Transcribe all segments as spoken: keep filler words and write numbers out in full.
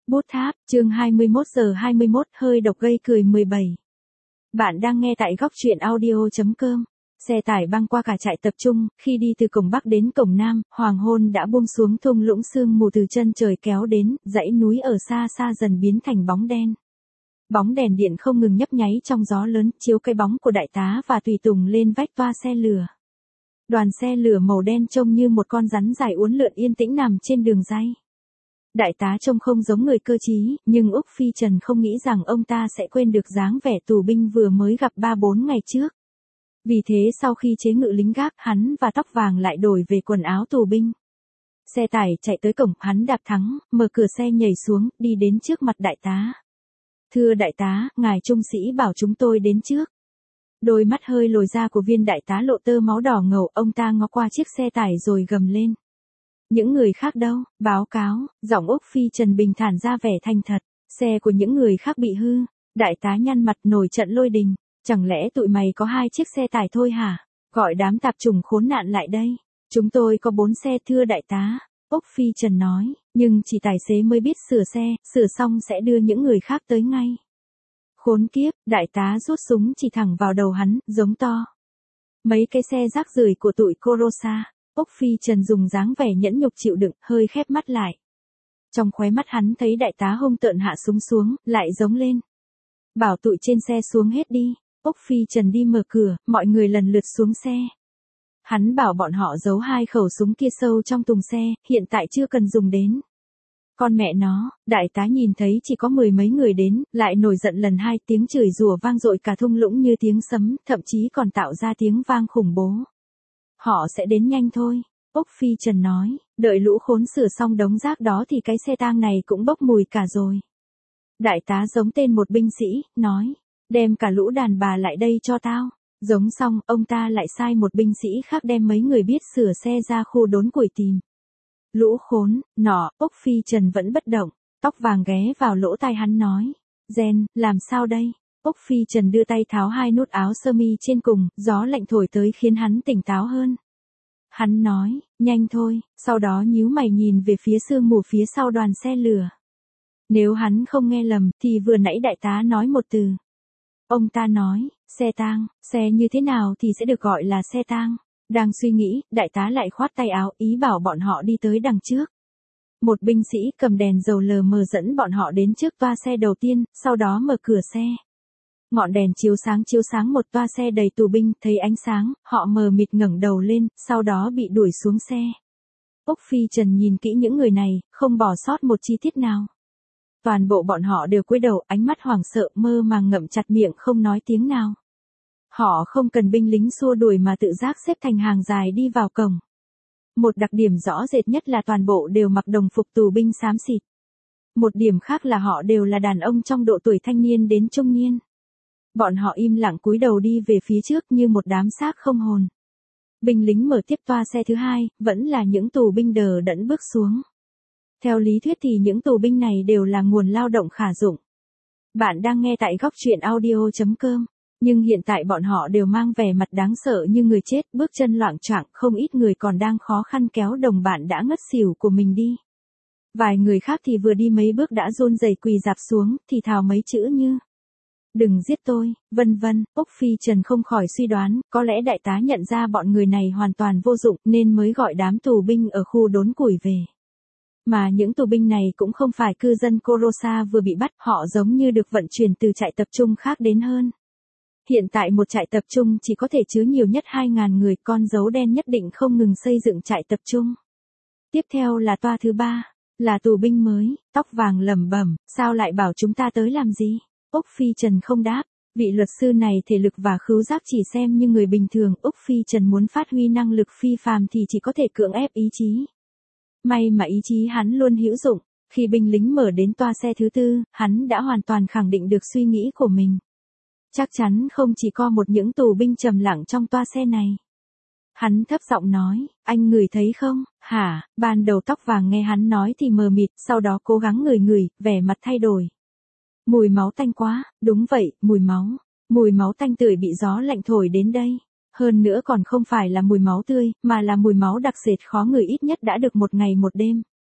Bút tháp, chương hai mươi mốt giờ hai mươi mốt, hơi độc gây cười mười bảy. Bạn đang nghe tại góc truyện audio chấm com. Xe tải băng qua cả trại tập trung, khi đi từ cổng Bắc đến cổng Nam, hoàng hôn đã buông xuống, thung lũng sương mù từ chân trời kéo đến, dãy núi ở xa xa dần biến thành bóng đen. Bóng đèn điện không ngừng nhấp nháy trong gió lớn, chiếu cái bóng của đại tá và tùy tùng lên vách toa xe lửa. Đoàn xe lửa màu đen trông như một con rắn dài uốn lượn yên tĩnh nằm trên đường ray. Đại tá trông không giống người cơ trí, nhưng Úc Phi Trần không nghĩ rằng ông ta sẽ quên được dáng vẻ tù binh vừa mới gặp ba bốn ngày trước. Vì thế sau khi chế ngự lính gác, hắn và Tóc Vàng lại đổi về quần áo tù binh. Xe tải chạy tới cổng, hắn đạp thắng, mở cửa xe nhảy xuống, đi đến trước mặt đại tá. Thưa đại tá, ngài trung sĩ bảo chúng tôi đến trước. Đôi mắt hơi lồi ra của viên đại tá lộ tơ máu đỏ ngầu, ông ta ngó qua chiếc xe tải rồi gầm lên. Những người khác đâu, báo cáo, giọng Úc Phi Trần bình thản ra vẻ thành thật, xe của những người khác bị hư. Đại tá nhăn mặt nổi trận lôi đình, chẳng lẽ tụi mày có hai chiếc xe tải thôi hả? Gọi đám tạp chủng khốn nạn lại đây. Chúng tôi có bốn xe thưa đại tá, Úc Phi Trần nói, nhưng chỉ tài xế mới biết sửa xe, sửa xong sẽ đưa những người khác tới ngay. Khốn kiếp, đại tá rút súng chỉ thẳng vào đầu hắn, giống to. Mấy cái xe rác rưởi của tụi Corosa. Úc Phi Trần dùng dáng vẻ nhẫn nhục chịu đựng, hơi khép mắt lại. Trong khóe mắt hắn thấy đại tá hung tợn hạ súng xuống, lại giống lên. Bảo tụi trên xe xuống hết đi. Úc Phi Trần đi mở cửa, mọi người lần lượt xuống xe. Hắn bảo bọn họ giấu hai khẩu súng kia sâu trong thùng xe, hiện tại chưa cần dùng đến. Con mẹ nó, đại tá nhìn thấy chỉ có mười mấy người đến, lại nổi giận lần hai, tiếng chửi rủa vang dội cả thung lũng như tiếng sấm, thậm chí còn tạo ra tiếng vang khủng bố. Họ sẽ đến nhanh thôi, Úc Phi Trần nói, đợi lũ khốn sửa xong đống rác đó thì cái xe tang này cũng bốc mùi cả rồi. Đại tá giống tên một binh sĩ, nói, đem cả lũ đàn bà lại đây cho tao. Giống xong, ông ta lại sai một binh sĩ khác đem mấy người biết sửa xe ra khu đốn củi tìm. Lũ khốn, nọ, Úc Phi Trần vẫn bất động, Tóc Vàng ghé vào lỗ tai hắn nói, Gen, làm sao đây? Úc Phi Trần đưa tay tháo hai nút áo sơ mi trên cùng, gió lạnh thổi tới khiến hắn tỉnh táo hơn. Hắn nói, nhanh thôi, sau đó nhíu mày nhìn về phía sương mù phía sau đoàn xe lửa. Nếu hắn không nghe lầm, thì vừa nãy đại tá nói một từ. Ông ta nói, xe tang, xe như thế nào thì sẽ được gọi là xe tang. Đang suy nghĩ, đại tá lại khoát tay áo, ý bảo bọn họ đi tới đằng trước. Một binh sĩ cầm đèn dầu lờ mờ dẫn bọn họ đến trước toa xe đầu tiên, sau đó mở cửa xe. Ngọn đèn chiếu sáng chiếu sáng một toa xe đầy tù binh, thấy ánh sáng, họ mờ mịt ngẩng đầu lên, sau đó bị đuổi xuống xe. Úc Phi Trần nhìn kỹ những người này, không bỏ sót một chi tiết nào. Toàn bộ bọn họ đều cúi đầu, ánh mắt hoảng sợ, mơ màng ngậm chặt miệng không nói tiếng nào. Họ không cần binh lính xua đuổi mà tự giác xếp thành hàng dài đi vào cổng. Một đặc điểm rõ rệt nhất là toàn bộ đều mặc đồng phục tù binh xám xịt. Một điểm khác là họ đều là đàn ông trong độ tuổi thanh niên đến trung niên. Bọn họ im lặng cúi đầu đi về phía trước như một đám xác không hồn. Binh lính mở tiếp toa xe thứ hai, vẫn là những tù binh đờ đẫn bước xuống. Theo lý thuyết thì những tù binh này đều là nguồn lao động khả dụng. Bạn đang nghe tại góc truyện audio chấm com, nhưng hiện tại bọn họ đều mang vẻ mặt đáng sợ như người chết, bước chân loạng choạng, không ít người còn đang khó khăn kéo đồng bạn đã ngất xỉu của mình đi. Vài người khác thì vừa đi mấy bước đã run rẩy quỳ rạp xuống, thì thào mấy chữ như đừng giết tôi, vân vân. Úc Phi Trần không khỏi suy đoán, có lẽ đại tá nhận ra bọn người này hoàn toàn vô dụng nên mới gọi đám tù binh ở khu đốn củi về. Mà những tù binh này cũng không phải cư dân Corosa vừa bị bắt, họ giống như được vận chuyển từ trại tập trung khác đến hơn. Hiện tại một trại tập trung chỉ có thể chứa nhiều nhất hai nghìn người, con dấu đen nhất định không ngừng xây dựng trại tập trung. Tiếp theo là toa thứ ba, là tù binh mới. Tóc Vàng lẩm bẩm, sao lại bảo chúng ta tới làm gì? Úc Phi Trần không đáp, vị luật sư này thể lực và khứu giác chỉ xem như người bình thường, Úc Phi Trần muốn phát huy năng lực phi phàm thì chỉ có thể cưỡng ép ý chí. May mà ý chí hắn luôn hữu dụng, khi binh lính mở đến toa xe thứ tư, hắn đã hoàn toàn khẳng định được suy nghĩ của mình. Chắc chắn không chỉ có một những tù binh trầm lặng trong toa xe này. Hắn thấp giọng nói, anh ngửi thấy không? Hả? Ban đầu Tóc Vàng nghe hắn nói thì mờ mịt, sau đó cố gắng ngửi ngửi, vẻ mặt thay đổi. Mùi máu tanh quá, đúng vậy, mùi máu. Mùi máu tanh tưởi bị gió lạnh thổi đến đây. Hơn nữa còn không phải là mùi máu tươi, mà là mùi máu đặc sệt khó ngửi, ít nhất đã được một ngày một đêm.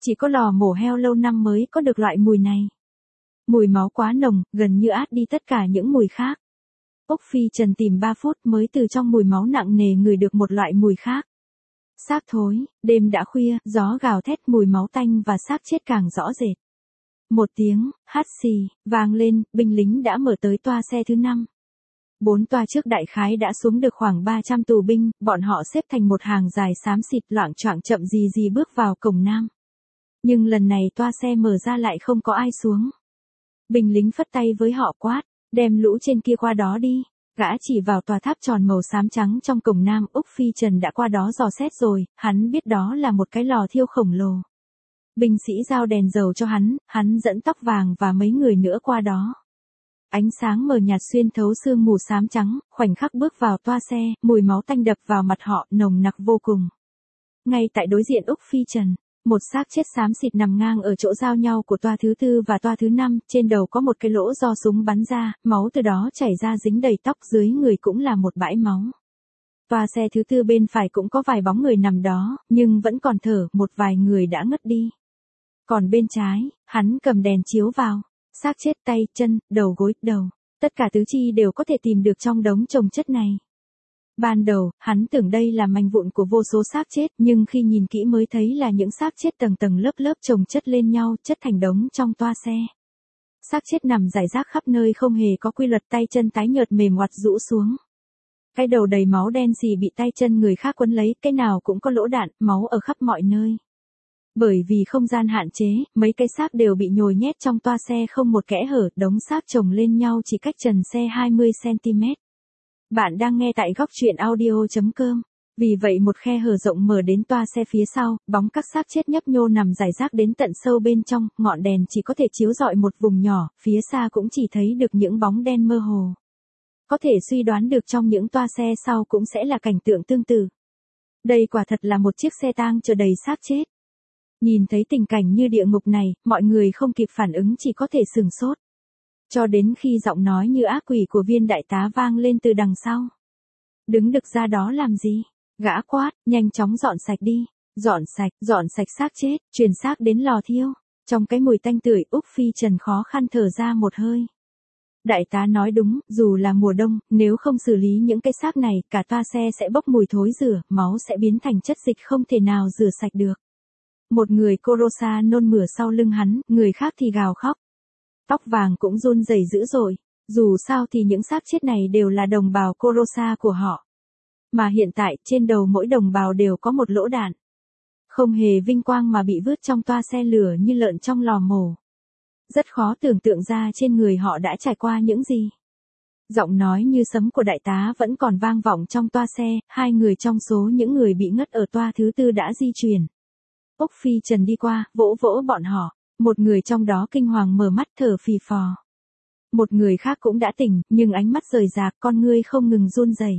Chỉ có lò mổ heo lâu năm mới có được loại mùi này. Mùi máu quá nồng, gần như át đi tất cả những mùi khác. Úc Phi Trần tìm ba phút mới từ trong mùi máu nặng nề ngửi được một loại mùi khác. Xác thối, đêm đã khuya, gió gào thét, mùi máu tanh và xác chết càng rõ rệt. Một tiếng, hắt xì, vang lên, binh lính đã mở tới toa xe thứ năm. Bốn toa trước đại khái đã xuống được khoảng ba trăm tù binh, bọn họ xếp thành một hàng dài xám xịt loạng choạng chậm gì gì bước vào cổng nam. Nhưng lần này toa xe mở ra lại không có ai xuống. Binh lính phất tay với họ quát, đem lũ trên kia qua đó đi. Gã chỉ vào tòa tháp tròn màu xám trắng trong cổng nam. Úc Phi Trần đã qua đó dò xét rồi, hắn biết đó là một cái lò thiêu khổng lồ. Binh sĩ giao đèn dầu cho hắn, hắn dẫn Tóc Vàng và mấy người nữa qua đó. Ánh sáng mờ nhạt xuyên thấu sương mù xám trắng, khoảnh khắc bước vào toa xe, mùi máu tanh đập vào mặt họ, nồng nặc vô cùng. Ngay tại đối diện Úc Phi Trần, một xác chết xám xịt nằm ngang ở chỗ giao nhau của toa thứ tư và toa thứ năm, trên đầu có một cái lỗ do súng bắn ra, máu từ đó chảy ra dính đầy tóc, dưới người cũng là một bãi máu. Toa xe thứ tư bên phải cũng có vài bóng người nằm đó, nhưng vẫn còn thở, một vài người đã ngất đi. Còn bên trái, hắn cầm đèn chiếu vào, xác chết tay, chân, đầu gối, đầu, tất cả tứ chi đều có thể tìm được trong đống chồng chất này. Ban đầu, hắn tưởng đây là mảnh vụn của vô số xác chết, nhưng khi nhìn kỹ mới thấy là những xác chết tầng tầng lớp lớp chồng chất lên nhau, chất thành đống trong toa xe. Xác chết nằm rải rác khắp nơi không hề có quy luật, tay chân tái nhợt mềm oặt rũ xuống. Cái đầu đầy máu đen xì bị tay chân người khác quấn lấy, cái nào cũng có lỗ đạn, máu ở khắp mọi nơi. Bởi vì không gian hạn chế, mấy cái xác đều bị nhồi nhét trong toa xe không một kẽ hở, đống xác chồng lên nhau chỉ cách trần xe hai mươi xăng ti mét. Bạn đang nghe tại góc truyện audio chấm com. Vì vậy một khe hở rộng mở đến toa xe phía sau, bóng các xác chết nhấp nhô nằm rải rác đến tận sâu bên trong, ngọn đèn chỉ có thể chiếu rọi một vùng nhỏ, phía xa cũng chỉ thấy được những bóng đen mơ hồ. Có thể suy đoán được trong những toa xe sau cũng sẽ là cảnh tượng tương tự. Đây quả thật là một chiếc xe tang chở đầy xác chết. Nhìn thấy tình cảnh như địa ngục này, mọi người không kịp phản ứng chỉ có thể sửng sốt. Cho đến khi giọng nói như ác quỷ của Viên đại tá vang lên từ đằng sau. Đứng đực ra đó làm gì? Gã quát, nhanh chóng dọn sạch đi. Dọn sạch, dọn sạch xác chết, chuyển xác đến lò thiêu. Trong cái mùi tanh tưởi, Úc Phi Trần khó khăn thở ra một hơi. Đại tá nói đúng, dù là mùa đông, nếu không xử lý những cái xác này, cả toa xe sẽ bốc mùi thối rửa, máu sẽ biến thành chất dịch không thể nào rửa sạch được. Một người Corosa nôn mửa sau lưng hắn, người khác thì gào khóc. Tóc Vàng cũng run rẩy dữ dội, dù sao thì những xác chết này đều là đồng bào Corosa của họ. Mà hiện tại, trên đầu mỗi đồng bào đều có một lỗ đạn. Không hề vinh quang mà bị vứt trong toa xe lửa như lợn trong lò mổ. Rất khó tưởng tượng ra trên người họ đã trải qua những gì. Giọng nói như sấm của đại tá vẫn còn vang vọng trong toa xe, hai người trong số những người bị ngất ở toa thứ tư đã di chuyển. Úc Phi Trần đi qua, vỗ vỗ bọn họ, một người trong đó kinh hoàng mở mắt thở phì phò. Một người khác cũng đã tỉnh, nhưng ánh mắt rời rạc, con ngươi không ngừng run rẩy.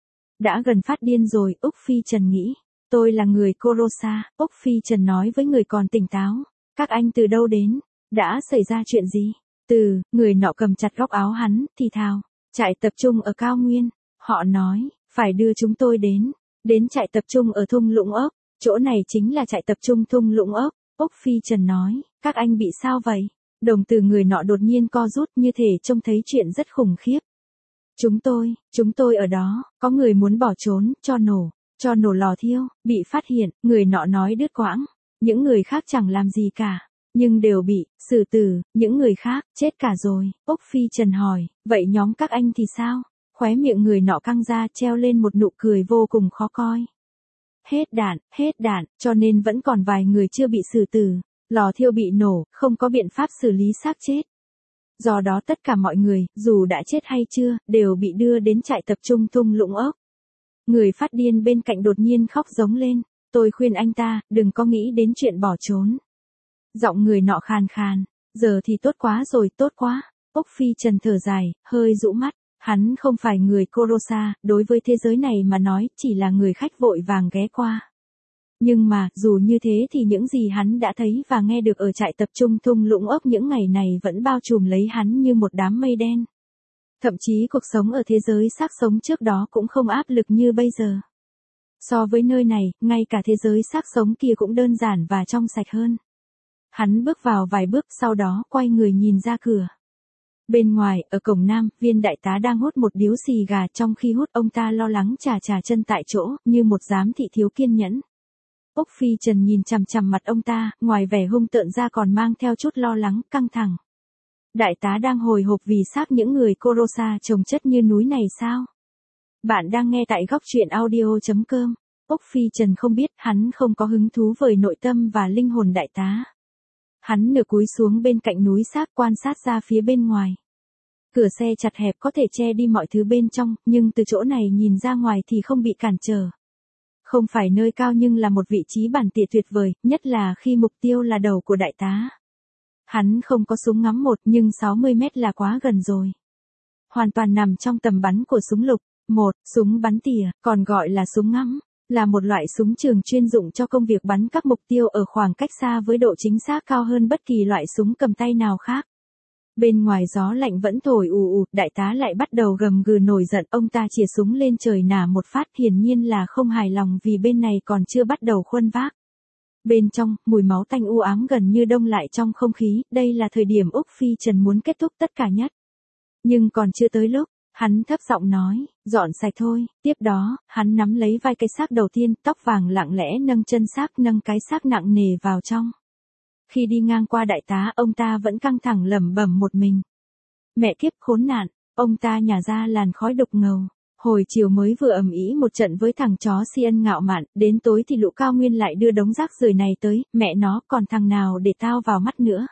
Đã gần phát điên rồi, Úc Phi Trần nghĩ. Tôi là người Corosa, Úc Phi Trần nói với người còn tỉnh táo. Các anh từ đâu đến? Đã xảy ra chuyện gì? Từ, người nọ cầm chặt góc áo hắn, thì thào. Trại tập trung ở cao nguyên. Họ nói, phải đưa chúng tôi đến. Đến trại tập trung ở thung lũng ốc. Chỗ này chính là trại tập trung thung lũng ốc. Úc Phi Trần nói, các anh bị sao vậy? Đồng từ người nọ đột nhiên co rút như thể trông thấy chuyện rất khủng khiếp. Chúng tôi, chúng tôi ở đó, có người muốn bỏ trốn, cho nổ, cho nổ lò thiêu, bị phát hiện, người nọ nói đứt quãng. Những người khác chẳng làm gì cả, nhưng đều bị, xử tử, những người khác, chết cả rồi. Úc Phi Trần hỏi, vậy nhóm các anh thì sao? Khóe miệng người nọ căng ra treo lên một nụ cười vô cùng khó coi. Hết đạn, hết đạn, cho nên vẫn còn vài người chưa bị xử tử. Lò thiêu bị nổ, không có biện pháp xử lý xác chết. Do đó tất cả mọi người, dù đã chết hay chưa, đều bị đưa đến trại tập trung thung lũng ốc. Người phát điên bên cạnh đột nhiên khóc giống lên. Tôi khuyên anh ta, đừng có nghĩ đến chuyện bỏ trốn. Giọng người nọ khàn khàn. Giờ thì tốt quá rồi, tốt quá. Úc Phi Trần thở dài, hơi rũ mắt. Hắn không phải người Corosa, đối với thế giới này mà nói, chỉ là người khách vội vàng ghé qua. Nhưng mà, dù như thế thì những gì hắn đã thấy và nghe được ở trại tập trung thung lũng ốc những ngày này vẫn bao trùm lấy hắn như một đám mây đen. Thậm chí cuộc sống ở thế giới xác sống trước đó cũng không áp lực như bây giờ. So với nơi này, ngay cả thế giới xác sống kia cũng đơn giản và trong sạch hơn. Hắn bước vào vài bước sau đó quay người nhìn ra cửa. Bên ngoài, ở cổng nam, viên đại tá đang hút một điếu xì gà, trong khi hút ông ta lo lắng chà chà chân tại chỗ, như một giám thị thiếu kiên nhẫn. Úc Phi Trần nhìn chằm chằm mặt ông ta, ngoài vẻ hung tợn ra còn mang theo chút lo lắng, căng thẳng. Đại tá đang hồi hộp vì xác những người Kurosa chồng chất như núi này sao? Bạn đang nghe tại góc truyện audio chấm com. Úc Phi Trần không biết, hắn không có hứng thú với nội tâm và linh hồn đại tá. Hắn nửa cúi xuống bên cạnh núi xác quan sát ra phía bên ngoài. Cửa xe chặt hẹp có thể che đi mọi thứ bên trong, nhưng từ chỗ này nhìn ra ngoài thì không bị cản trở. Không phải nơi cao nhưng là một vị trí bản địa tuyệt vời, nhất là khi mục tiêu là đầu của đại tá. Hắn không có súng ngắm một nhưng sáu mươi mét là quá gần rồi. Hoàn toàn nằm trong tầm bắn của súng lục. Một, súng bắn tỉa, còn gọi là súng ngắm, là một loại súng trường chuyên dụng cho công việc bắn các mục tiêu ở khoảng cách xa với độ chính xác cao hơn bất kỳ loại súng cầm tay nào khác. Bên ngoài gió lạnh vẫn thổi ù ù, đại tá lại bắt đầu gầm gừ nổi giận, ông ta chĩa súng lên trời nả một phát, hiển nhiên là không hài lòng vì bên này còn chưa bắt đầu khuân vác. Bên trong, mùi máu tanh u ám gần như đông lại trong không khí, đây là thời điểm Úc Phi Trần muốn kết thúc tất cả nhất. Nhưng còn chưa tới lúc, hắn thấp giọng nói, dọn sạch thôi, tiếp đó, hắn nắm lấy vai cái xác đầu tiên, tóc vàng lặng lẽ nâng chân xác nâng cái xác nặng nề vào trong. Khi đi ngang qua đại tá, ông ta vẫn căng thẳng lẩm bẩm một mình. Mẹ kiếp khốn nạn, ông ta nhả ra làn khói đục ngầu. Hồi chiều mới vừa ầm ĩ một trận với thằng chó si ân ngạo mạn, đến tối thì lũ cao nguyên lại đưa đống rác rưởi này tới, mẹ nó còn thằng nào để tao vào mắt nữa.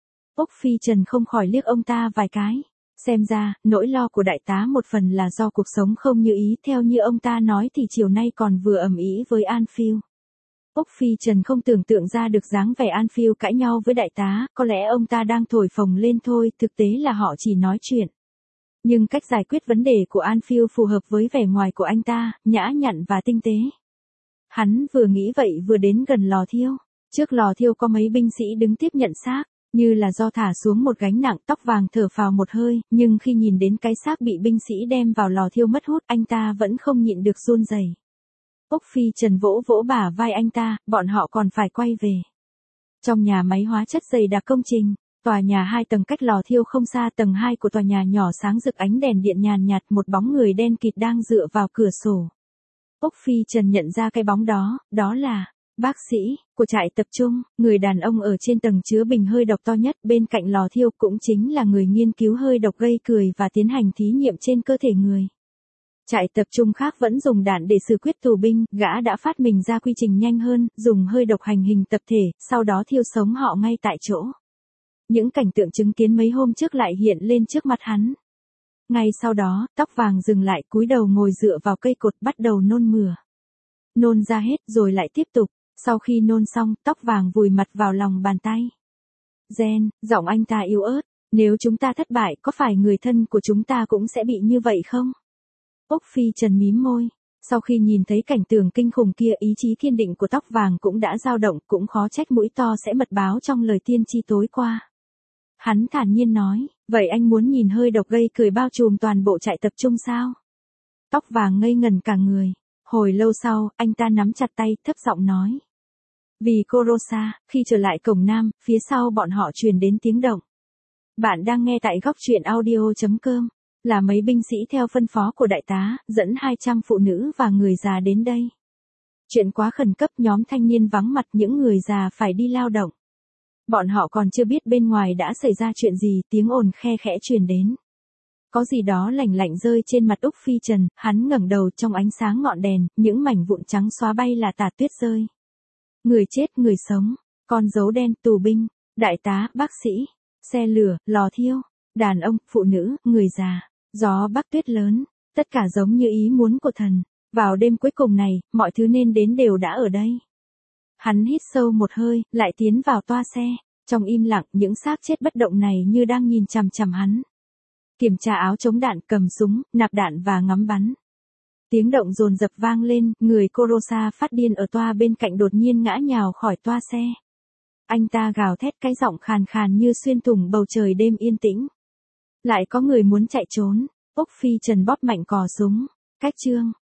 Úc Phi Trần không khỏi liếc ông ta vài cái. Xem ra, nỗi lo của đại tá một phần là do cuộc sống không như ý, theo như ông ta nói thì chiều nay còn vừa ầm ĩ với Anfield. Úc Phi Trần không tưởng tượng ra được dáng vẻ Anfield cãi nhau với đại tá, có lẽ ông ta đang thổi phồng lên thôi, thực tế là họ chỉ nói chuyện. Nhưng cách giải quyết vấn đề của Anfield phù hợp với vẻ ngoài của anh ta, nhã nhặn và tinh tế. Hắn vừa nghĩ vậy vừa đến gần lò thiêu. Trước lò thiêu có mấy binh sĩ đứng tiếp nhận xác, như là do thả xuống một gánh nặng, tóc vàng thở phào một hơi, nhưng khi nhìn đến cái xác bị binh sĩ đem vào lò thiêu mất hút, anh ta vẫn không nhịn được run rẩy. Úc Phi Trần vỗ vỗ bả vai anh ta, bọn họ còn phải quay về. Trong nhà máy hóa chất dày đặc công trình, tòa nhà hai tầng cách lò thiêu không xa, tầng hai của tòa nhà nhỏ sáng rực ánh đèn điện nhàn nhạt, một bóng người đen kịt đang dựa vào cửa sổ. Úc Phi Trần nhận ra cái bóng đó, đó là bác sĩ của trại tập trung, người đàn ông ở trên tầng chứa bình hơi độc to nhất bên cạnh lò thiêu, cũng chính là người nghiên cứu hơi độc gây cười và tiến hành thí nghiệm trên cơ thể người. Trại tập trung khác vẫn dùng đạn để xử quyết tù binh, gã đã phát minh ra quy trình nhanh hơn, dùng hơi độc hành hình tập thể, sau đó thiêu sống họ ngay tại chỗ. Những cảnh tượng chứng kiến mấy hôm trước lại hiện lên trước mặt hắn. Ngay sau đó, tóc vàng dừng lại, cúi đầu ngồi dựa vào cây cột, bắt đầu nôn mửa. Nôn ra hết rồi lại tiếp tục, sau khi nôn xong, tóc vàng vùi mặt vào lòng bàn tay. Gen, giọng anh ta yếu ớt, nếu chúng ta thất bại, có phải người thân của chúng ta cũng sẽ bị như vậy không? Úc Phi Trần mím môi. Sau khi nhìn thấy cảnh tượng kinh khủng kia, ý chí kiên định của tóc vàng cũng đã dao động, cũng khó trách mũi to sẽ mật báo trong lời tiên tri tối qua. Hắn thản nhiên nói, vậy anh muốn nhìn hơi độc gây cười bao trùm toàn bộ trại tập trung sao? Tóc vàng ngây ngần cả người. Hồi lâu sau, anh ta nắm chặt tay, thấp giọng nói. Vì Kurosa, khi trở lại cổng nam, phía sau bọn họ truyền đến tiếng động. Bạn đang nghe tại góc truyện audio chấm com. Là mấy binh sĩ theo phân phó của đại tá, dẫn hai trăm phụ nữ và người già đến đây. Chuyện quá khẩn cấp, nhóm thanh niên vắng mặt, những người già phải đi lao động. Bọn họ còn chưa biết bên ngoài đã xảy ra chuyện gì, tiếng ồn khe khẽ truyền đến. Có gì đó lạnh lạnh rơi trên mặt Úc Phi Trần, hắn ngẩng đầu, trong ánh sáng ngọn đèn, những mảnh vụn trắng xóa bay là tạt tuyết rơi. Người chết, người sống, con dấu đen, tù binh, đại tá, bác sĩ, xe lửa, lò thiêu, đàn ông, phụ nữ, người già, gió bắc tuyết lớn, tất cả giống như ý muốn của thần. Vào đêm cuối cùng này, mọi thứ nên đến đều đã ở đây. Hắn hít sâu một hơi, lại tiến vào toa xe. Trong im lặng, những xác chết bất động này như đang nhìn chằm chằm hắn. Kiểm tra áo chống đạn, cầm súng, nạp đạn và ngắm bắn. Tiếng động dồn dập vang lên, người Kurosa phát điên ở toa bên cạnh đột nhiên ngã nhào khỏi toa xe. Anh ta gào thét, cái giọng khàn khàn như xuyên thủng bầu trời đêm yên tĩnh. Lại có người muốn chạy trốn. Úc Phi Trần bóp mạnh cò súng. Cách chương.